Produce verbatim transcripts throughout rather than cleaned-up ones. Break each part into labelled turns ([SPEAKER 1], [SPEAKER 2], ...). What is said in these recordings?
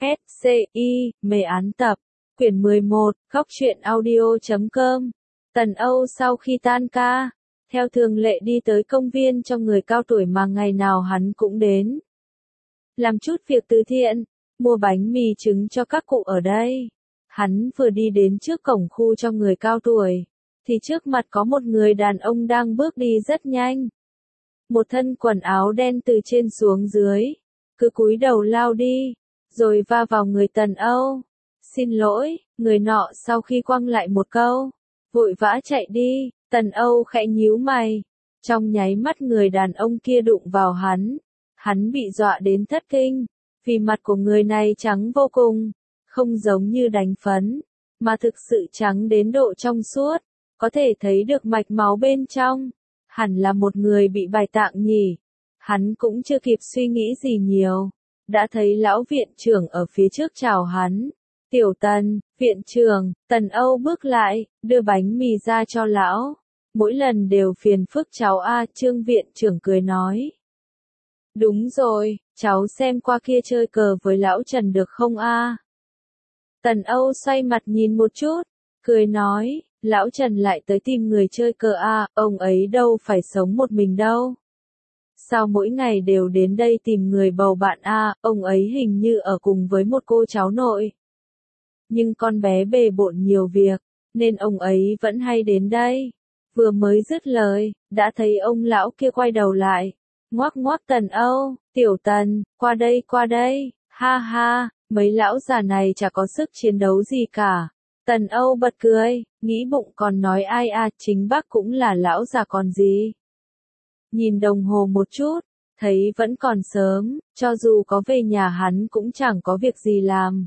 [SPEAKER 1] S C I, mê án tập, quyển mười một, góc truyện audio chấm com. Tần Âu sau khi tan ca, theo thường lệ đi tới công viên cho người cao tuổi mà ngày nào hắn cũng đến. Làm chút việc từ thiện, mua bánh mì trứng cho các cụ ở đây. Hắn vừa đi đến trước cổng khu cho người cao tuổi, thì trước mặt có một người đàn ông đang bước đi rất nhanh. Một thân quần áo đen từ trên xuống dưới, cứ cúi đầu lao đi, rồi va vào người Tần Âu. Xin lỗi, người nọ sau khi quăng lại một câu, vội vã chạy đi. Tần Âu khẽ nhíu mày, trong nháy mắt người đàn ông kia đụng vào hắn. Hắn bị dọa đến thất kinh, vì mặt của người này trắng vô cùng, không giống như đánh phấn, mà thực sự trắng đến độ trong suốt, có thể thấy được mạch máu bên trong. Hẳn là một người bị bại tạng nhỉ. Hắn cũng chưa kịp suy nghĩ gì nhiều, đã thấy lão viện trưởng ở phía trước chào hắn. Tiểu Tần, viện trưởng. Tần Âu bước lại, đưa bánh mì ra cho lão. Mỗi lần đều phiền phức cháu a, Trương viện trưởng cười nói. Đúng rồi, cháu xem qua kia chơi cờ với lão Trần được không a? Tần Âu xoay mặt nhìn một chút, cười nói, lão Trần lại tới tìm người chơi cờ a, ông ấy đâu phải sống một mình đâu. Sao mỗi ngày đều đến đây tìm người bầu bạn a, ông ấy hình như ở cùng với một cô cháu nội. Nhưng con bé bề bộn nhiều việc, nên ông ấy vẫn hay đến đây. Vừa mới dứt lời, đã thấy ông lão kia quay đầu lại, ngoắc ngoắc Tần Âu, Tiểu Tần, qua đây qua đây, ha ha, mấy lão già này chả có sức chiến đấu gì cả. Tần Âu bật cười, nghĩ bụng còn nói ai à, chính bác cũng là lão già còn gì. Nhìn đồng hồ một chút, thấy vẫn còn sớm, cho dù có về nhà hắn cũng chẳng có việc gì làm.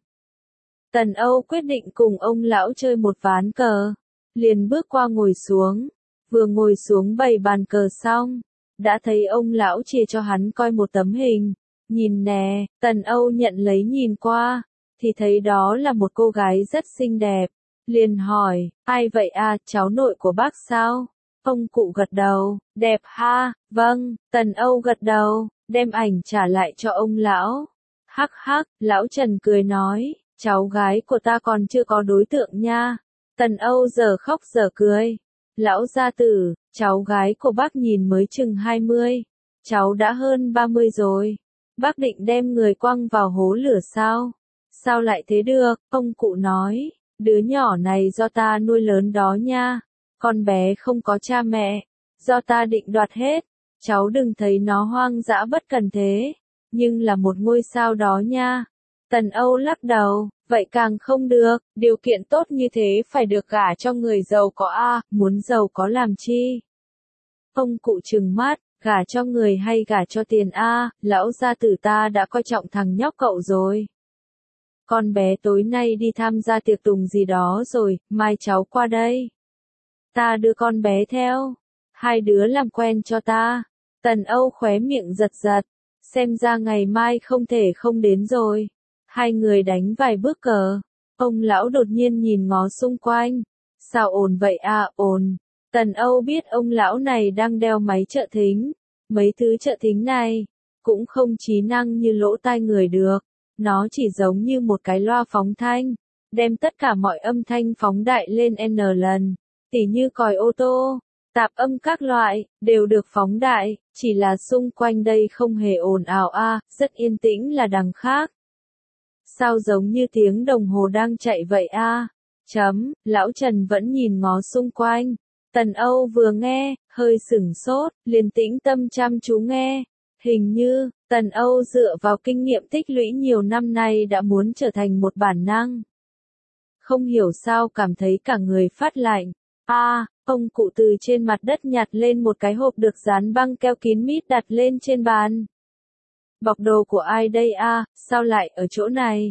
[SPEAKER 1] Tần Âu quyết định cùng ông lão chơi một ván cờ, liền bước qua ngồi xuống, vừa ngồi xuống bày bàn cờ xong, đã thấy ông lão chia cho hắn coi một tấm hình, nhìn nè. Tần Âu nhận lấy nhìn qua, thì thấy đó là một cô gái rất xinh đẹp, liền hỏi, ai vậy à, cháu nội của bác sao? Ông cụ gật đầu, đẹp ha, vâng. Tần Âu gật đầu, đem ảnh trả lại cho ông lão. Hắc hắc, lão Trần cười nói, cháu gái của ta còn chưa có đối tượng nha. Tần Âu giờ khóc giờ cười. Lão gia tử, cháu gái của bác nhìn mới chừng hai mươi, cháu đã hơn ba mươi rồi. Bác định đem người quăng vào hố lửa sao? Sao lại thế được? Ông cụ nói, đứa nhỏ này do ta nuôi lớn đó nha. Con bé không có cha mẹ, do ta định đoạt hết. Cháu đừng thấy nó hoang dã bất cần thế, nhưng là một ngôi sao đó nha. Tần Âu lắc đầu, vậy càng không được, điều kiện tốt như thế phải được gả cho người giàu có a, muốn giàu có làm chi? Ông cụ trừng mắt, gả cho người hay gả cho tiền a, lão gia tử ta đã coi trọng thằng nhóc cậu rồi. Con bé tối nay đi tham gia tiệc tùng gì đó rồi, mai cháu qua đây. Ta đưa con bé theo, hai đứa làm quen cho ta. Tần Âu khóe miệng giật giật, xem ra ngày mai không thể không đến rồi. Hai người đánh vài bước cờ, ông lão đột nhiên nhìn ngó xung quanh. Sao ồn vậy à, ồn. Tần Âu biết ông lão này đang đeo máy trợ thính. Mấy thứ trợ thính này, cũng không trí năng như lỗ tai người được. Nó chỉ giống như một cái loa phóng thanh, đem tất cả mọi âm thanh phóng đại lên N lần. Tỉ như còi ô tô, tạp âm các loại, đều được phóng đại, chỉ là xung quanh đây không hề ồn ào a, rất yên tĩnh là đằng khác. Sao giống như tiếng đồng hồ đang chạy vậy a? Chấm, lão Trần vẫn nhìn ngó xung quanh. Tần Âu vừa nghe, hơi sửng sốt, liền tĩnh tâm chăm chú nghe. Hình như, Tần Âu dựa vào kinh nghiệm tích lũy nhiều năm nay đã muốn trở thành một bản năng. Không hiểu sao cảm thấy cả người phát lạnh. A, à, ông cụ từ trên mặt đất nhặt lên một cái hộp được dán băng keo kín mít đặt lên trên bàn. Bọc đồ của ai đây a, à, sao lại ở chỗ này?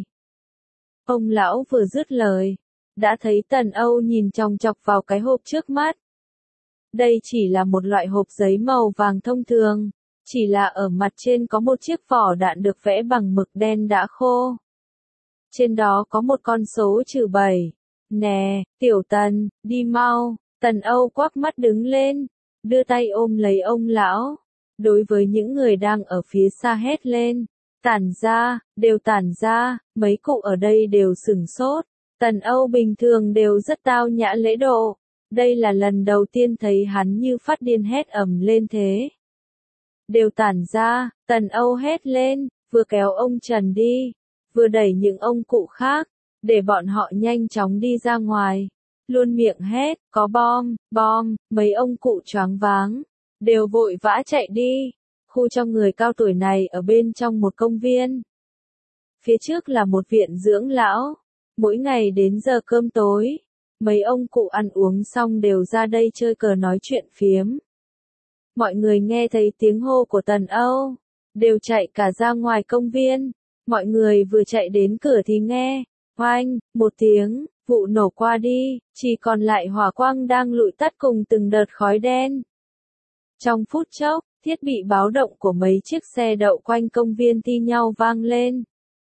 [SPEAKER 1] Ông lão vừa dứt lời, đã thấy Tần Âu nhìn chòng chọc vào cái hộp trước mắt. Đây chỉ là một loại hộp giấy màu vàng thông thường, chỉ là ở mặt trên có một chiếc vỏ đạn được vẽ bằng mực đen đã khô. Trên đó có một con số trừ bảy. Nè, Tiểu Tần, đi mau. Tần Âu quắc mắt đứng lên, đưa tay ôm lấy ông lão. Đối với những người đang ở phía xa hét lên, Tản ra, đều tản ra, mấy cụ ở đây đều sửng sốt. Tần Âu bình thường đều rất tao nhã lễ độ. Đây là lần đầu tiên thấy hắn như phát điên hét ầm lên thế. Đều tản ra, Tần Âu hét lên, vừa kéo ông Trần đi, vừa đẩy những ông cụ khác, để bọn họ nhanh chóng đi ra ngoài. Luôn miệng hét, có bom, bom, mấy ông cụ choáng váng, đều vội vã chạy đi. Khu cho người cao tuổi này ở bên trong một công viên. Phía trước là một viện dưỡng lão. Mỗi ngày đến giờ cơm tối, mấy ông cụ ăn uống xong đều ra đây chơi cờ nói chuyện phiếm. Mọi người nghe thấy tiếng hô của Tần Âu, đều chạy cả ra ngoài công viên. Mọi người vừa chạy đến cửa thì nghe, oanh, một tiếng, vụ nổ qua đi, chỉ còn lại hỏa quang đang lụi tắt cùng từng đợt khói đen. Trong phút chốc, thiết bị báo động của mấy chiếc xe đậu quanh công viên thi nhau vang lên.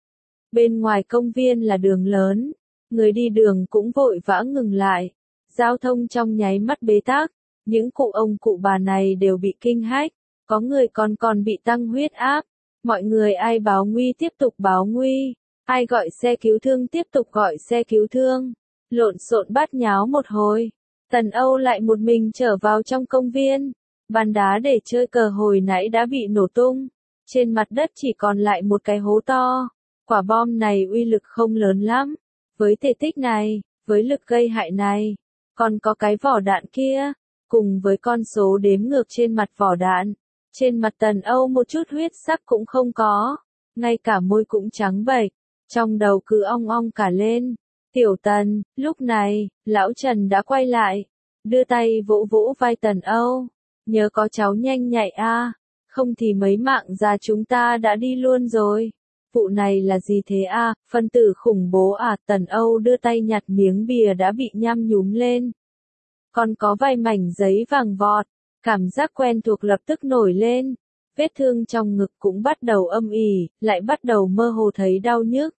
[SPEAKER 1] Bên ngoài công viên là đường lớn, người đi đường cũng vội vã ngừng lại. Giao thông trong nháy mắt bế tắc, những cụ ông cụ bà này đều bị kinh hách, có người còn còn bị tăng huyết áp. Mọi người ai báo nguy tiếp tục báo nguy, ai gọi xe cứu thương tiếp tục gọi xe cứu thương. Lộn xộn bát nháo một hồi, Tần Âu lại một mình trở vào trong công viên. Bàn đá để chơi cờ hồi nãy đã bị nổ tung, trên mặt đất chỉ còn lại một cái hố to. Quả bom này uy lực không lớn lắm, với thể tích này, với lực gây hại này, còn có cái vỏ đạn kia, cùng với con số đếm ngược trên mặt vỏ đạn. Trên mặt Tần Âu một chút huyết sắc cũng không có, ngay cả môi cũng trắng bệch, trong đầu cứ ong ong cả lên. Tiểu Tần, lúc này, lão Trần đã quay lại, đưa tay vỗ vỗ vai Tần Âu. Nhớ có cháu nhanh nhạy a, không thì mấy mạng già chúng ta đã đi luôn rồi. Vụ này là gì thế a, phân tử khủng bố à? Tần Âu đưa tay nhặt miếng bìa đã bị nhăm nhúm lên. Còn có vài mảnh giấy vàng vọt, cảm giác quen thuộc lập tức nổi lên. Vết thương trong ngực cũng bắt đầu âm ỉ, lại bắt đầu mơ hồ thấy đau nhức.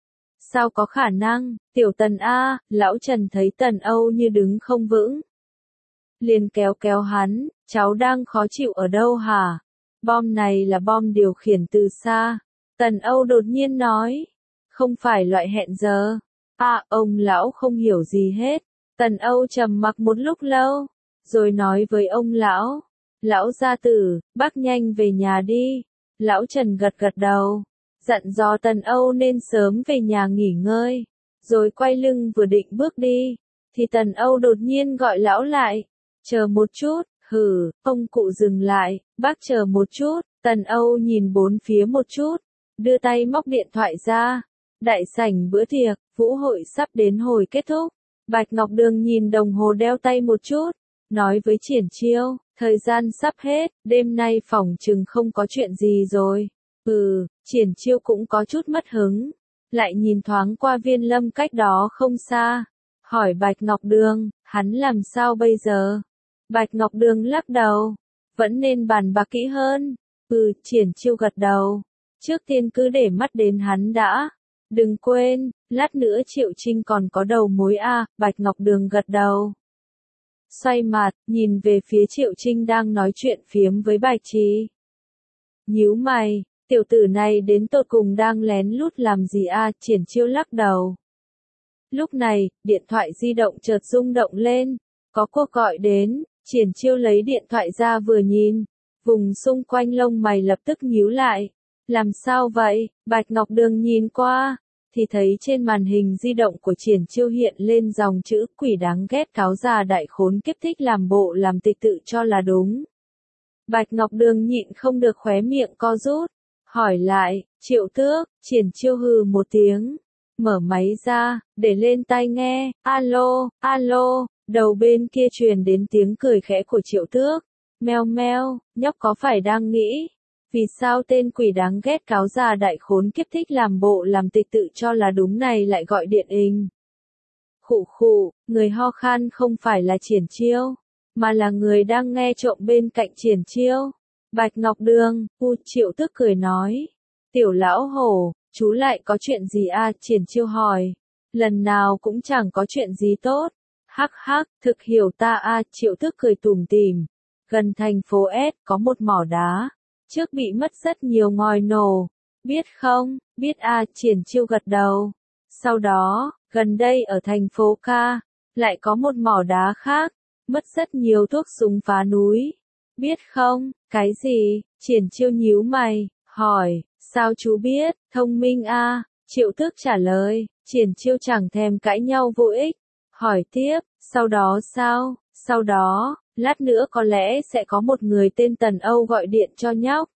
[SPEAKER 1] Sao có khả năng, tiểu Tần a, lão Trần thấy Tần Âu như đứng không vững. Liền kéo kéo hắn, cháu đang khó chịu ở đâu hả? Bom này là bom điều khiển từ xa. Tần Âu đột nhiên nói, không phải loại hẹn giờ. À, ông lão không hiểu gì hết. Tần Âu trầm mặc một lúc lâu, rồi nói với ông lão, lão gia tử, bác nhanh về nhà đi. Lão Trần gật gật đầu, dặn dò Tần Âu nên sớm về nhà nghỉ ngơi, rồi quay lưng vừa định bước đi, thì Tần Âu đột nhiên gọi lão lại, chờ một chút. Hừ, ông cụ dừng lại, bác chờ một chút. Tần Âu nhìn bốn phía một chút, đưa tay móc điện thoại ra. Đại sảnh bữa tiệc, vũ hội sắp đến hồi kết thúc. Bạch Ngọc Đường nhìn đồng hồ đeo tay một chút, nói với Triển Chiêu, thời gian sắp hết, đêm nay phỏng chừng không có chuyện gì rồi. Ừ, Triển Chiêu cũng có chút mất hứng, lại nhìn thoáng qua Viên Lâm cách đó không xa, hỏi Bạch Ngọc Đường, hắn làm sao bây giờ? Bạch Ngọc Đường lắc đầu, vẫn nên bàn bạc kỹ hơn. Ừ, Triển Chiêu gật đầu, trước tiên cứ để mắt đến hắn đã. Đừng quên, lát nữa Triệu Trinh còn có đầu mối a. Bạch Ngọc Đường gật đầu. Xoay mặt, nhìn về phía Triệu Trinh đang nói chuyện phiếm với Bạch Trì. Nhíu mày, tiểu tử này đến tột cùng đang lén lút làm gì a? Triển Chiêu lắc đầu. Lúc này, điện thoại di động chợt rung động lên, có cuộc gọi đến. Triển Chiêu lấy điện thoại ra vừa nhìn, vùng xung quanh lông mày lập tức nhíu lại. Làm sao vậy? Bạch Ngọc Đường nhìn qua, thì thấy trên màn hình di động của Triển Chiêu hiện lên dòng chữ quỷ đáng ghét cáo già đại khốn kiếp thích làm bộ làm tịch tự cho là đúng. Bạch Ngọc Đường nhịn không được khóe miệng co rút, hỏi lại, Triệu Tước. Triển Chiêu hừ một tiếng, mở máy ra, để lên tai nghe, alo, alo. Đầu bên kia truyền đến tiếng cười khẽ của Triệu Tước. Meo meo, nhóc có phải đang nghĩ, vì sao tên quỷ đáng ghét cáo già đại khốn kiếp thích làm bộ làm tịch tự cho là đúng này lại gọi điện hình? Khụ khụ, người ho khan không phải là Triển Chiêu, mà là người đang nghe trộm bên cạnh Triển Chiêu. Bạch Ngọc Đường, u. Triệu Tước cười nói, tiểu lão hổ, chú lại có chuyện gì a? Triển Chiêu hỏi, lần nào cũng chẳng có chuyện gì tốt. Hắc hắc, thực hiểu ta a. Triệu Tước cười tủm tỉm. Gần thành phố S có một mỏ đá, trước bị mất rất nhiều ngòi nổ, Biết không, biết à, Triển Chiêu gật đầu. Sau đó, gần đây ở thành phố Ca, lại có một mỏ đá khác, mất rất nhiều thuốc súng phá núi. Biết không, cái gì? Triển Chiêu nhíu mày, hỏi, sao chú biết, thông minh a. Triệu Tước trả lời, Triển Chiêu chẳng thèm cãi nhau vô ích. Hỏi tiếp, sau đó sao? Sau đó, lát nữa có lẽ sẽ có một người tên Tần Âu gọi điện cho nhóc.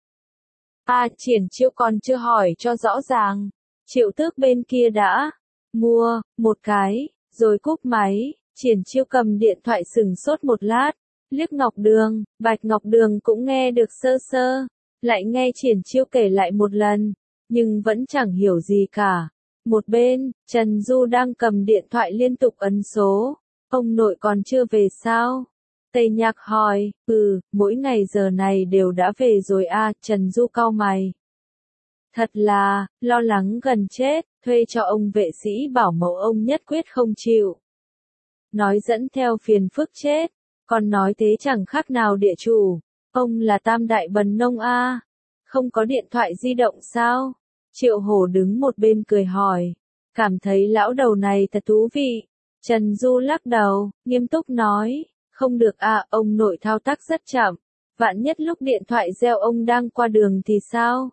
[SPEAKER 1] À, Triển Chiêu còn chưa hỏi cho rõ ràng. Triệu Tước bên kia đã mua một cái, rồi cúp máy. Triển Chiêu cầm điện thoại sừng sốt một lát, liếc Ngọc Đường, Bạch Ngọc Đường cũng nghe được sơ sơ, lại nghe Triển Chiêu kể lại một lần, nhưng vẫn chẳng hiểu gì cả. Một bên, Trần Du đang cầm điện thoại liên tục ấn số. Ông nội còn chưa về sao? Tây Nhạc hỏi, ừ, mỗi ngày giờ này đều đã về rồi à, Trần Du cau mày. Thật là, lo lắng gần chết, thuê cho ông vệ sĩ bảo mẫu ông nhất quyết không chịu. Nói dẫn theo phiền phức chết, còn nói thế chẳng khác nào địa chủ. Ông là tam đại bần nông a, không có điện thoại di động sao? Triệu Hổ đứng một bên cười hỏi, cảm thấy lão đầu này thật thú vị. Trần Du lắc đầu, nghiêm túc nói, không được à, ông nội thao tác rất chậm, vạn nhất lúc điện thoại reo ông đang qua đường thì sao?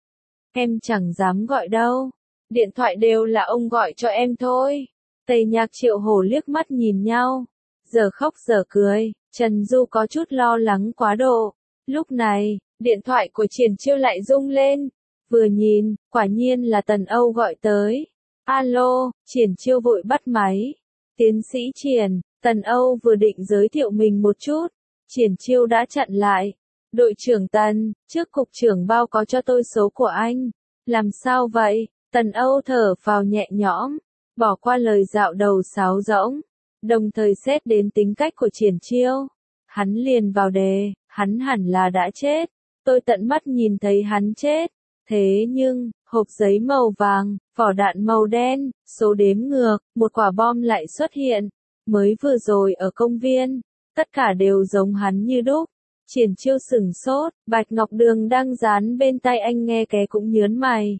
[SPEAKER 1] Em chẳng dám gọi đâu, điện thoại đều là ông gọi cho em thôi. Tây Nhạc Triệu Hổ liếc mắt nhìn nhau, giờ khóc giờ cười. Trần Du có chút lo lắng quá độ. Lúc này, điện thoại của Triển Chiêu lại rung lên. Vừa nhìn, quả nhiên là Tần Âu gọi tới. Alo, Triển Chiêu vội bắt máy. Tiến sĩ Triển, Tần Âu vừa định giới thiệu mình một chút. Triển Chiêu đã chặn lại. Đội trưởng Tần, trước cục trưởng bao có cho tôi số của anh. Làm sao vậy? Tần Âu thở phào nhẹ nhõm, bỏ qua lời dạo đầu sáo rỗng, đồng thời xét đến tính cách của Triển Chiêu. Hắn liền vào đề, hắn hẳn là đã chết. Tôi tận mắt nhìn thấy hắn chết. Thế nhưng, hộp giấy màu vàng, vỏ đạn màu đen, số đếm ngược, một quả bom lại xuất hiện. Mới vừa rồi ở công viên, tất cả đều giống hắn như đúc. Triển Chiêu sửng sốt, Bạch Ngọc Đường đang dán bên tai anh nghe ké cũng nhớn mày.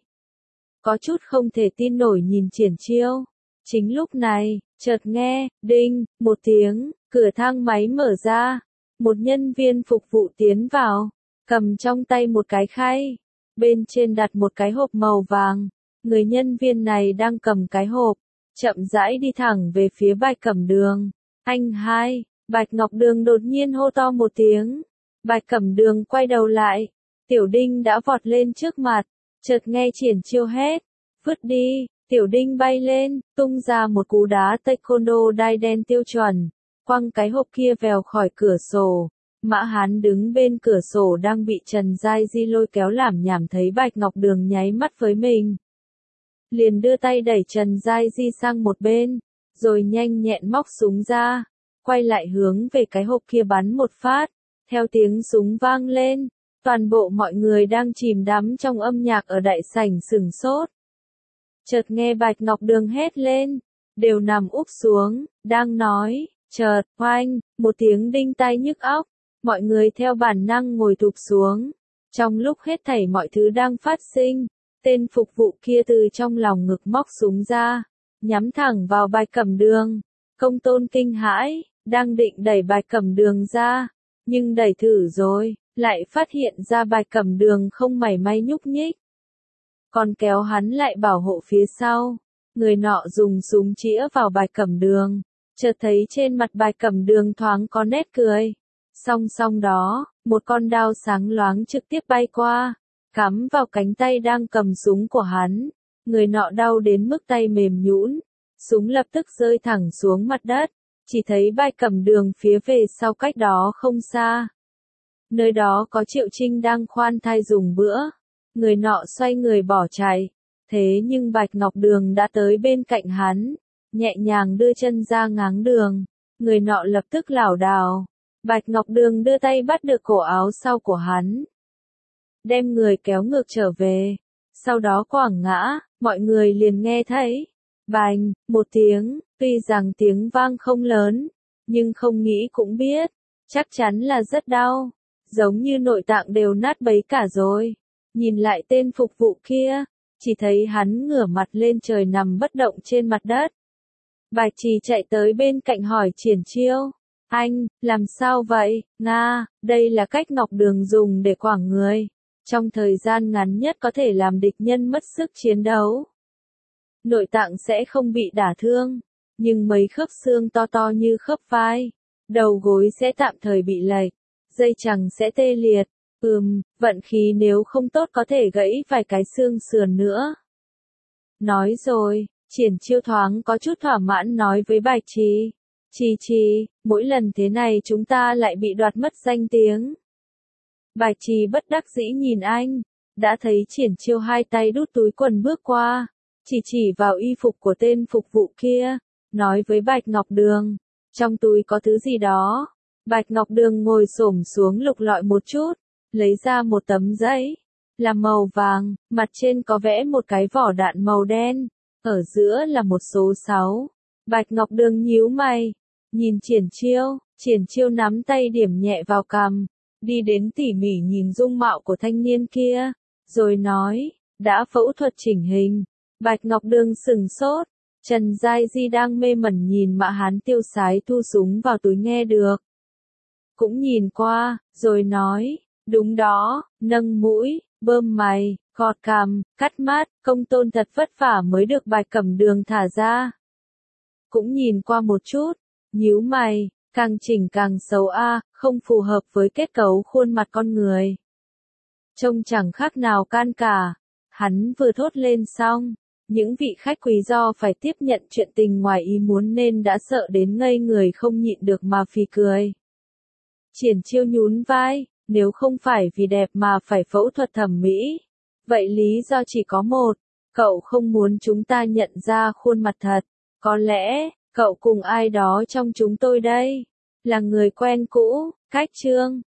[SPEAKER 1] Có chút không thể tin nổi nhìn Triển Chiêu. Chính lúc này, chợt nghe, đinh, một tiếng, cửa thang máy mở ra. Một nhân viên phục vụ tiến vào, cầm trong tay một cái khay. Bên trên đặt một cái hộp màu vàng. Người nhân viên này đang cầm cái hộp, chậm rãi đi thẳng về phía Bạch Cẩm Đường. Anh hai, Bạch Ngọc Đường đột nhiên hô to một tiếng. Bạch Cẩm Đường quay đầu lại. Tiểu Đinh đã vọt lên trước mặt, chợt nghe Triển Chiêu hét. Vứt đi, Tiểu Đinh bay lên, tung ra một cú đá taekwondo đai đen tiêu chuẩn, quăng cái hộp kia vèo khỏi cửa sổ. Mã Hán đứng bên cửa sổ đang bị Trần Giai Di lôi kéo làm nhảm thấy Bạch Ngọc Đường nháy mắt với mình. Liền đưa tay đẩy Trần Giai Di sang một bên, rồi nhanh nhẹn móc súng ra, quay lại hướng về cái hộp kia bắn một phát. Theo tiếng súng vang lên, toàn bộ mọi người đang chìm đắm trong âm nhạc ở đại sảnh sửng sốt. Chợt nghe Bạch Ngọc Đường hét lên, đều nằm úp xuống, đang nói, chợt, oanh, một tiếng đinh tai nhức óc, mọi người theo bản năng ngồi thụp xuống. Trong lúc hết thảy mọi thứ đang phát sinh, tên phục vụ kia từ trong lòng ngực móc súng ra, nhắm thẳng vào Bạch Cẩm Đường. Công Tôn kinh hãi, đang định đẩy Bạch Cẩm Đường ra, nhưng đẩy thử rồi, lại phát hiện ra Bạch Cẩm Đường không mảy may nhúc nhích. Còn kéo hắn lại bảo hộ phía sau. Người nọ dùng súng chĩa vào Bạch Cẩm Đường, chợt thấy trên mặt Bạch Cẩm Đường thoáng có nét cười. Song song đó, một con đao sáng loáng trực tiếp bay qua, cắm vào cánh tay đang cầm súng của hắn. Người nọ đau đến mức tay mềm nhũn, súng lập tức rơi thẳng xuống mặt đất, chỉ thấy Bạch Cẩm Đường phía về sau cách đó không xa. Nơi đó có Triệu Trinh đang khoan thai dùng bữa. Người nọ xoay người bỏ chạy, thế nhưng Bạch Ngọc Đường đã tới bên cạnh hắn, nhẹ nhàng đưa chân ra ngáng đường. Người nọ lập tức lảo đảo. Bạch Ngọc Đường đưa tay bắt được cổ áo sau của hắn, đem người kéo ngược trở về. Sau đó quẳng ngã, mọi người liền nghe thấy bành, một tiếng, tuy rằng tiếng vang không lớn, nhưng không nghĩ cũng biết, chắc chắn là rất đau, giống như nội tạng đều nát bấy cả rồi. Nhìn lại tên phục vụ kia, chỉ thấy hắn ngửa mặt lên trời nằm bất động trên mặt đất. Bạch Trì chạy tới bên cạnh hỏi Triển Chiêu, anh, làm sao vậy? Nga, đây là cách Ngọc Đường dùng để quảng người. Trong thời gian ngắn nhất có thể làm địch nhân mất sức chiến đấu. Nội tạng sẽ không bị đả thương, nhưng mấy khớp xương to to như khớp vai, đầu gối sẽ tạm thời bị lệch, dây chằng sẽ tê liệt. Ừm, vận khí nếu không tốt có thể gãy vài cái xương sườn nữa. Nói rồi, Triển Chiêu thoáng có chút thỏa mãn nói với Bạch Trì. Trì Trì, mỗi lần thế này chúng ta lại bị đoạt mất danh tiếng. Bạch Trì bất đắc dĩ nhìn anh, đã thấy Triển Chiêu hai tay đút túi quần bước qua, chỉ chỉ vào y phục của tên phục vụ kia, nói với Bạch Ngọc Đường, trong túi có thứ gì đó. Bạch Ngọc Đường ngồi xổm xuống lục lọi một chút, lấy ra một tấm giấy, là màu vàng, mặt trên có vẽ một cái vỏ đạn màu đen, ở giữa là một số sáu. Bạch Ngọc Đường nhíu mày, nhìn Triển Chiêu, Triển Chiêu nắm tay điểm nhẹ vào cằm, đi đến tỉ mỉ nhìn dung mạo của thanh niên kia, rồi nói, đã phẫu thuật chỉnh hình. Bạch Ngọc Đường sừng sốt, Trần Giai Di đang mê mẩn nhìn Mã Hán tiêu sái thu súng vào túi nghe được. Cũng nhìn qua, rồi nói, đúng đó, nâng mũi, bơm mày, gọt cằm, cắt mắt, công tôn thật vất vả mới được Bạch Cẩm Đường thả ra. Cũng nhìn qua một chút, nhíu mày, càng chỉnh càng xấu a, không phù hợp với kết cấu khuôn mặt con người. Trông chẳng khác nào can cả. Hắn vừa thốt lên xong, những vị khách quý do phải tiếp nhận chuyện tình ngoài ý muốn nên đã sợ đến ngây người không nhịn được mà phì cười. Triển Chiêu nhún vai, nếu không phải vì đẹp mà phải phẫu thuật thẩm mỹ, vậy lý do chỉ có một, cậu không muốn chúng ta nhận ra khuôn mặt thật. Có lẽ, cậu cùng ai đó trong chúng tôi đây, là người quen cũ, Cách Trương.